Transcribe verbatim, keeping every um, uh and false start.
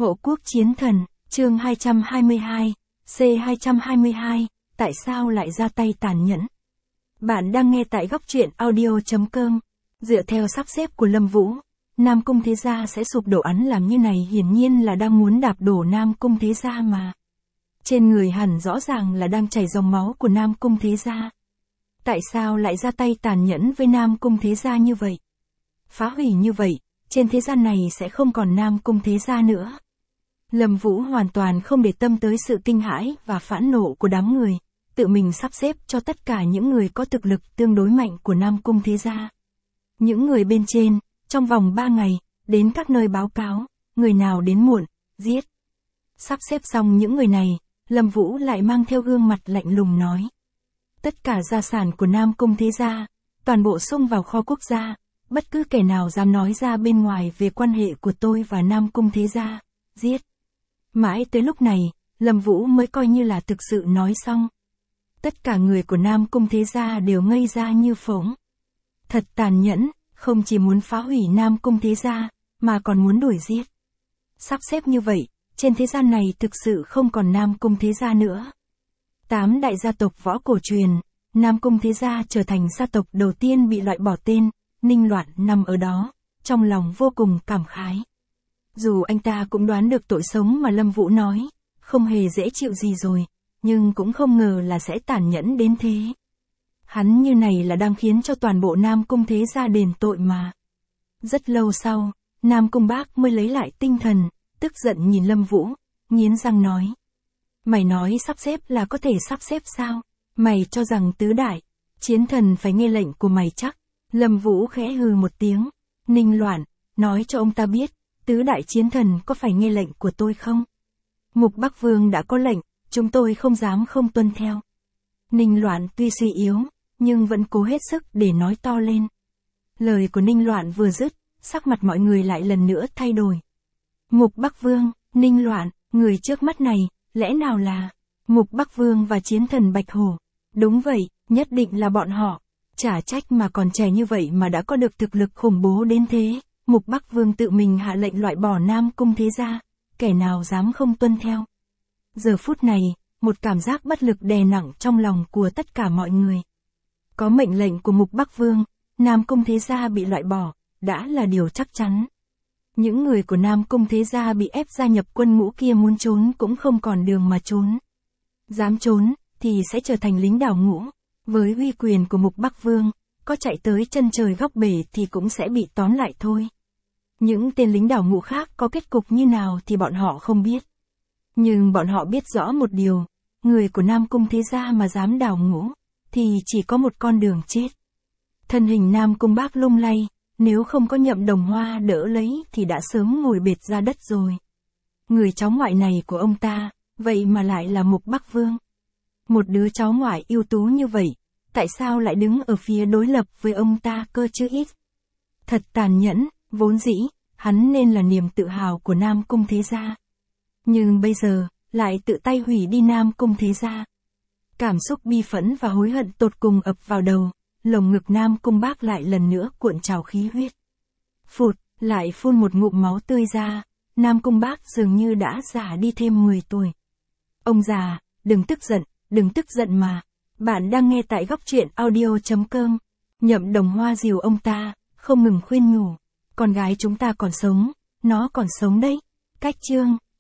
Hộ quốc chiến thần, chương hai trăm hai mươi hai, C hai trăm hai mươi hai, tại sao lại ra tay tàn nhẫn? Bạn đang nghe tại góc truyện audio.com. Dựa theo sắp xếp của Lâm Vũ, Nam Cung Thế Gia sẽ sụp đổ. Án làm như này hiển nhiên là đang muốn đạp đổ Nam Cung Thế Gia mà. Trên người hẳn rõ ràng là đang chảy dòng máu của Nam Cung Thế Gia. Tại sao lại ra tay tàn nhẫn với Nam Cung Thế Gia như vậy? Phá hủy như vậy, trên thế gian này sẽ không còn Nam Cung Thế Gia nữa. Lâm Vũ hoàn toàn không để tâm tới sự kinh hãi và phẫn nộ của đám người, tự mình sắp xếp cho tất cả những người có thực lực tương đối mạnh của Nam Cung Thế Gia. Những người bên trên, trong vòng ba ngày, đến các nơi báo cáo, người nào đến muộn, giết. Sắp xếp xong những người này, Lâm Vũ lại mang theo gương mặt lạnh lùng nói. Tất cả gia sản của Nam Cung Thế Gia, toàn bộ xung vào kho quốc gia, bất cứ kẻ nào dám nói ra bên ngoài về quan hệ của tôi và Nam Cung Thế Gia, giết. Mãi tới lúc này, Lâm Vũ mới coi như là thực sự nói xong. Tất cả người của Nam Cung Thế Gia đều ngây ra như phỗng. Thật tàn nhẫn, không chỉ muốn phá hủy Nam Cung Thế Gia, mà còn muốn đuổi giết. Sắp xếp như vậy, trên thế gian này thực sự không còn Nam Cung Thế Gia nữa. Tám đại gia tộc võ cổ truyền, Nam Cung Thế Gia trở thành gia tộc đầu tiên bị loại bỏ tên. Ninh Loạn nằm ở đó, trong lòng vô cùng cảm khái. Dù anh ta cũng đoán được tội sống mà Lâm Vũ nói, không hề dễ chịu gì rồi, nhưng cũng không ngờ là sẽ tàn nhẫn đến thế. Hắn như này là đang khiến cho toàn bộ Nam Cung Thế Gia đền tội mà. Rất lâu sau, Nam Cung Bác mới lấy lại tinh thần, tức giận nhìn Lâm Vũ, nghiến răng nói. Mày nói sắp xếp là có thể sắp xếp sao? Mày cho rằng tứ đại, chiến thần phải nghe lệnh của mày chắc? Lâm Vũ khẽ hừ một tiếng. Ninh Loạn, nói cho ông ta biết, tứ đại chiến thần có phải nghe lệnh của tôi không? Mục Bắc Vương đã có lệnh, chúng tôi không dám không tuân theo. Ninh Loạn tuy suy yếu, nhưng vẫn cố hết sức để nói to lên. Lời của Ninh Loạn vừa dứt, sắc mặt mọi người lại lần nữa thay đổi. Mục Bắc Vương, Ninh Loạn, người trước mắt này, lẽ nào là Mục Bắc Vương và chiến thần Bạch Hổ? Đúng vậy, nhất định là bọn họ. Chả trách mà còn trẻ như vậy mà đã có được thực lực khủng bố đến thế. Mục Bắc Vương tự mình hạ lệnh loại bỏ Nam Cung Thế Gia, kẻ nào dám không tuân theo. Giờ phút này, một cảm giác bất lực đè nặng trong lòng của tất cả mọi người. Có mệnh lệnh của Mục Bắc Vương, Nam Cung Thế Gia bị loại bỏ, đã là điều chắc chắn. Những người của Nam Cung Thế Gia bị ép gia nhập quân ngũ kia muốn trốn cũng không còn đường mà trốn. Dám trốn, thì sẽ trở thành lính đào ngũ. Với uy quyền của Mục Bắc Vương, có chạy tới chân trời góc bể thì cũng sẽ bị tóm lại thôi. Những tên lính đào ngũ khác có kết cục như nào thì bọn họ không biết. Nhưng bọn họ biết rõ một điều, người của Nam Cung Thế Gia mà dám đào ngũ, thì chỉ có một con đường chết. Thân hình Nam Cung Bác lung lay, nếu không có Nhậm Đồng Hoa đỡ lấy thì đã sớm ngồi bệt ra đất rồi. Người cháu ngoại này của ông ta, vậy mà lại là Mục Bắc Vương. Một đứa cháu ngoại ưu tú như vậy, tại sao lại đứng ở phía đối lập với ông ta cơ chứ ít? Thật tàn nhẫn, vốn dĩ, hắn nên là niềm tự hào của Nam Cung Thế Gia. Nhưng bây giờ, lại tự tay hủy đi Nam Cung Thế Gia. Cảm xúc bi phẫn và hối hận tột cùng ập vào đầu, lồng ngực Nam Cung Bác lại lần nữa cuộn trào khí huyết. Phụt, lại phun một ngụm máu tươi ra, Nam Cung Bác dường như đã già đi thêm mười tuổi. Ông già, đừng tức giận. Đừng tức giận mà. Bạn đang nghe tại góc truyện audio.com. Nhậm Đồng Hoa dìu ông ta, không ngừng khuyên nhủ. Con gái chúng ta còn sống, nó còn sống đấy. Cách chương.